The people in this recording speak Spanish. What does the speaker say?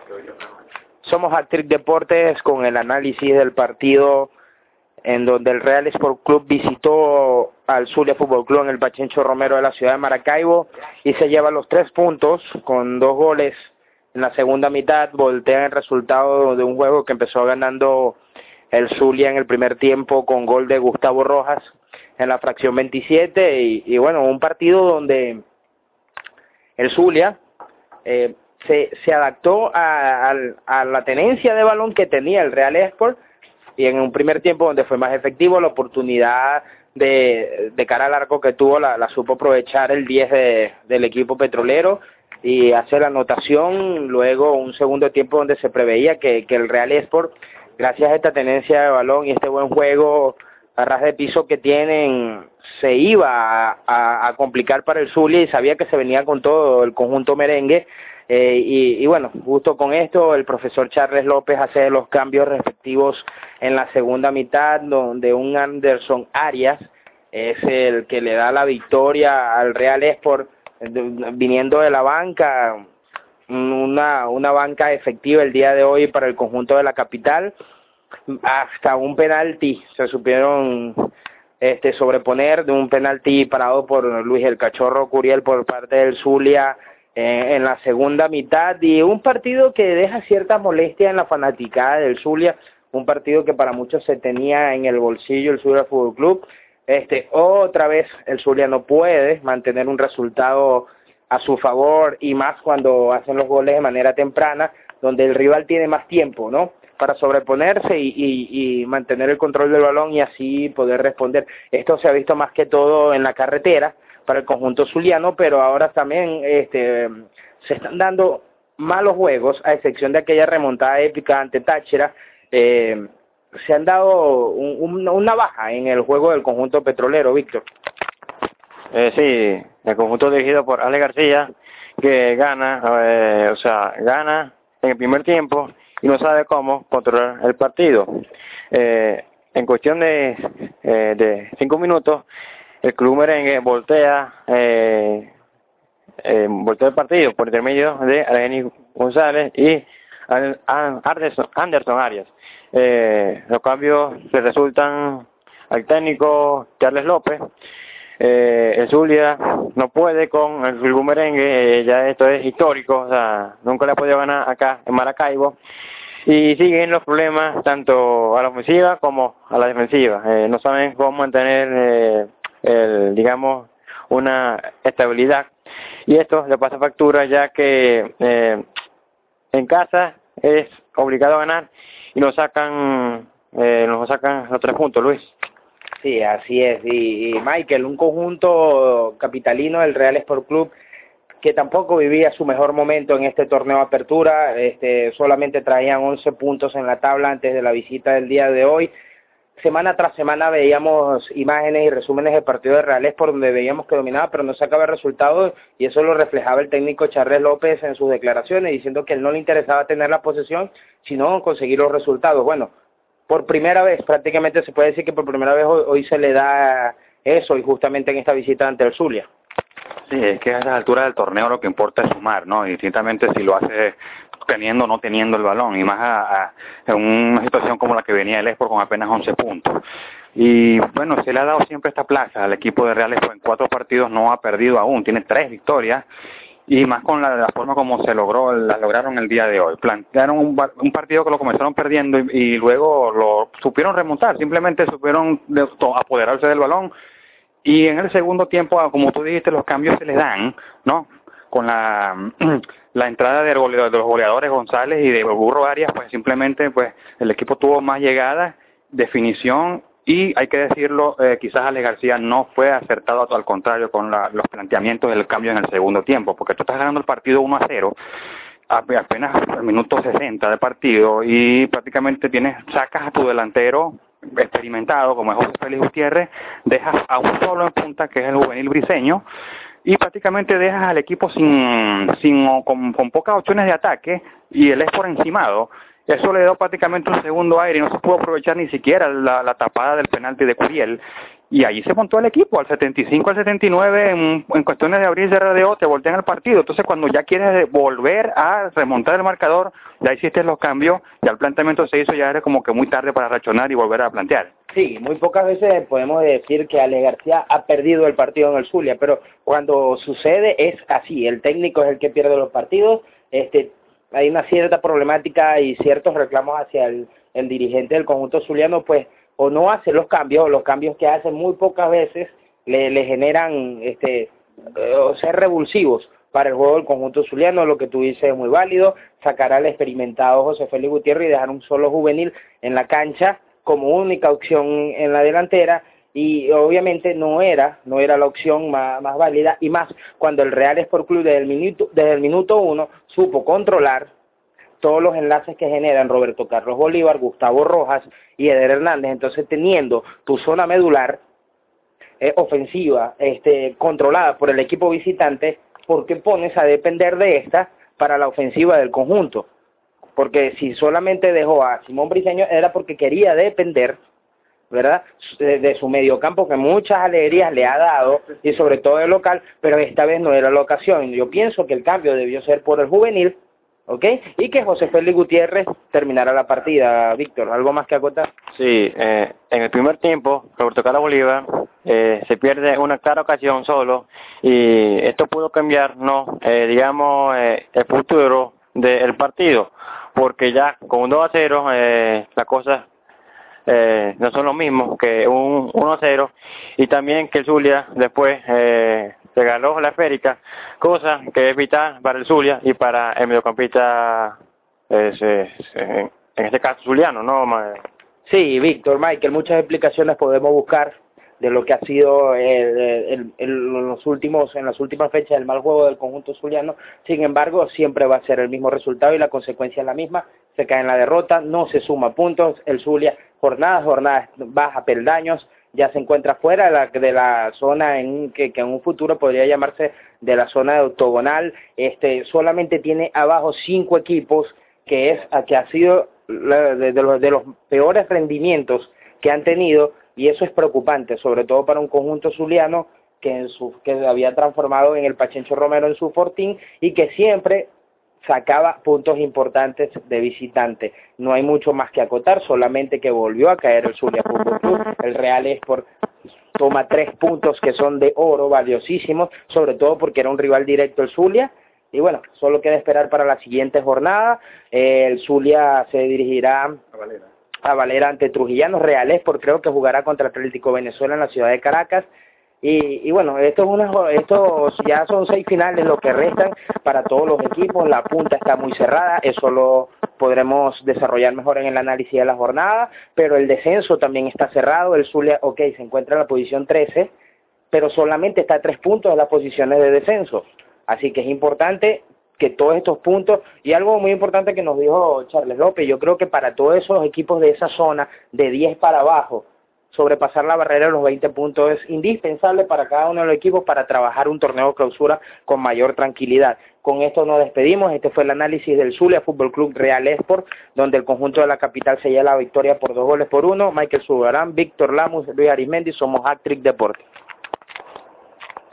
Somos Actric Deportes con el análisis del partido en donde el Real Sport Club visitó al Zulia Fútbol Club en el Pachencho Romero de la ciudad de Maracaibo y se lleva los 3 puntos con 2 goles en la segunda mitad. Voltea el resultado de un juego que empezó ganando el Zulia en el primer tiempo con gol de Gustavo Rojas en la fracción 27 y bueno, un partido donde el Zulia se adaptó a la tenencia de balón que tenía el Real Sport, y en un primer tiempo donde fue más efectivo, la oportunidad de cara al arco que tuvo la supo aprovechar el 10 del equipo petrolero y hacer la anotación. Luego un segundo tiempo donde se preveía que el Real Sport, gracias a esta tenencia de balón y este buen juego a ras de piso que tienen, se iba a complicar para el Zulia y sabía que se venía con todo el conjunto merengue. Y bueno, justo con esto el profesor Charles López hace los cambios respectivos en la segunda mitad, donde un Anderson Arias es el que le da la victoria al Real Sport viniendo de la banca, una banca efectiva el día de hoy para el conjunto de la capital. Hasta un penalti se supieron sobreponer, de un penalti parado por Luis el Cachorro Curiel por parte del Zulia en la segunda mitad, y un partido que deja cierta molestia en la fanaticada del Zulia, un partido que para muchos se tenía en el bolsillo el Zulia Fútbol Club. Otra vez el Zulia no puede mantener un resultado a su favor, y más cuando hacen los goles de manera temprana, donde el rival tiene más tiempo, ¿no?, para sobreponerse y mantener el control del balón y así poder responder. Esto se ha visto más que todo en la carretera para el conjunto zuliano, pero ahora también se están dando malos juegos, a excepción de aquella remontada épica ante Táchira. Se han dado una baja en el juego del conjunto petrolero, Víctor. Sí, el conjunto dirigido por Ale García, que gana en el primer tiempo y no sabe cómo controlar el partido. En cuestión de 5 minutos, el club merengue voltea el partido por intermedio de Argenis González y Anderson Arias. Los cambios le resultan al técnico Charles López. El Zulia no puede con el club merengue, ya esto es histórico, o sea, nunca le ha podido ganar acá en Maracaibo, y siguen los problemas tanto a la ofensiva como a la defensiva. No saben cómo mantener digamos, una estabilidad, y esto le pasa factura, ya que en casa es obligado a ganar y nos sacan los 3 puntos, Luis. Sí, así es. Y Michael, un conjunto capitalino del Real Sport Club que tampoco vivía su mejor momento en este torneo de apertura. Solamente traían 11 puntos en la tabla antes de la visita del día de hoy. Semana tras semana veíamos imágenes y resúmenes del partido de Real Sport donde veíamos que dominaba, pero no sacaba resultados, y eso lo reflejaba el técnico Charles López en sus declaraciones, diciendo que él no le interesaba tener la posesión, sino conseguir los resultados. Bueno, por primera vez, prácticamente se puede decir que por primera vez hoy se le da eso, y justamente en esta visita ante el Zulia. Sí, es que a esa altura del torneo lo que importa es sumar, ¿no? Distintamente si lo hace teniendo o no teniendo el balón, y más en una situación como la que venía el Sport con apenas 11 puntos. Y bueno, se le ha dado siempre esta plaza al equipo de Real Sport. En 4 partidos no ha perdido aún, tiene 3 victorias, y más con la forma como las lograron el día de hoy. Plantearon un partido que lo comenzaron perdiendo y luego lo supieron remontar, simplemente supieron apoderarse del balón, y en el segundo tiempo, como tú dijiste, los cambios se les dan, ¿no? Con la entrada de los goleadores González y de Burro Arias, pues simplemente pues el equipo tuvo más llegadas, definición, y hay que decirlo, quizás Ale García no fue acertado, al contrario, con los planteamientos del cambio en el segundo tiempo, porque tú estás ganando el partido 1-0, apenas al minuto 60 de partido, y prácticamente sacas a tu delantero experimentado como es José Félix Gutiérrez, dejas a un solo en punta que es el juvenil briseño, y prácticamente dejas al equipo con pocas opciones de ataque, y el Sport encimado. Eso le dio prácticamente un segundo aire y no se pudo aprovechar ni siquiera la tapada del penalti de Curiel. y ahí se montó el equipo, al 75, al 79, en cuestiones de abrir y cerrar de te voltean el partido. Entonces, cuando ya quieres volver a remontar el marcador, ya hiciste los cambios, ya el planteamiento se hizo, ya era como que muy tarde para reaccionar y volver a plantear. Sí, muy pocas veces podemos decir que Alex García ha perdido el partido en el Zulia, pero cuando sucede es así, el técnico es el que pierde los partidos, hay una cierta problemática y ciertos reclamos hacia el dirigente del conjunto zuliano, pues o no hace los cambios, o los cambios que hace muy pocas veces le generan o ser revulsivos para el juego del conjunto zuliano. Lo que tú dices es muy válido, sacar al experimentado José Félix Gutiérrez y dejar un solo juvenil en la cancha como única opción en la delantera, y obviamente no era la opción más válida, y más cuando el Real Sport Club desde el minuto 1 supo controlar todos los enlaces que generan Roberto Carlos Bolívar, Gustavo Rojas y Eder Hernández. Entonces, teniendo tu zona medular ofensiva controlada por el equipo visitante, ¿por qué pones a depender de esta para la ofensiva del conjunto? Porque si solamente dejó a Simón Briceño era porque quería depender, ¿verdad?, de su mediocampo, que muchas alegrías le ha dado, y sobre todo el local, pero esta vez no era la ocasión. Yo pienso que el cambio debió ser por el juvenil, ¿ok? Y que José Félix Gutiérrez terminara la partida. Víctor, ¿algo más que acotar? Sí, en el primer tiempo, Roberto Carlos Bolívar se pierde una clara ocasión solo, y esto pudo cambiar, el futuro del partido, porque ya con un 2-0 las cosas no son lo mismo que un 1-0, y también que el Zulia después regaló la esférica, cosa que es vital para el Zulia y para el mediocampista, en este caso zuliano, ¿no? Sí, Víctor, Michael, muchas explicaciones podemos buscar de lo que ha sido en las últimas fechas el mal juego del conjunto zuliano. Sin embargo, siempre va a ser el mismo resultado y la consecuencia es la misma: se cae en la derrota, no se suma puntos, el Zulia jornada a jornada baja peldaños, ya se encuentra fuera de la zona que en un futuro podría llamarse de la zona de octogonal. Solamente tiene abajo 5 equipos, que ha sido de los peores rendimientos que han tenido, y eso es preocupante, sobre todo para un conjunto zuliano que había transformado en el Pachencho Romero en su fortín y que siempre sacaba puntos importantes de visitante. No hay mucho más que acotar, solamente que volvió a caer el Zulia Fútbol Club. El Real Sport toma 3 puntos que son de oro, valiosísimos, sobre todo porque era un rival directo el Zulia. Y bueno, solo queda esperar para la siguiente jornada. El Zulia se dirigirá a Valera ante Trujillano. Real Sport creo que jugará contra Atlético Venezuela en la ciudad de Caracas. Y bueno, estos ya son 6 finales lo que restan para todos los equipos. La punta está muy cerrada, eso lo podremos desarrollar mejor en el análisis de la jornada, pero el descenso también está cerrado. El Zulia, se encuentra en la posición 13, pero solamente está a 3 puntos de las posiciones de descenso. Así que es importante que todos estos puntos, y algo muy importante que nos dijo Charles López, yo creo que para todos esos equipos de esa zona, de 10 para abajo, sobrepasar la barrera de los 20 puntos es indispensable para cada uno de los equipos para trabajar un torneo de clausura con mayor tranquilidad. Con esto nos despedimos. Este fue el análisis del Zulia Fútbol Club Real Sport, donde el conjunto de la capital se lleva la victoria por 2-1. Michael Zugarán, Víctor Lamus, Luis Arismendi, somos Hat-Trick Deportes.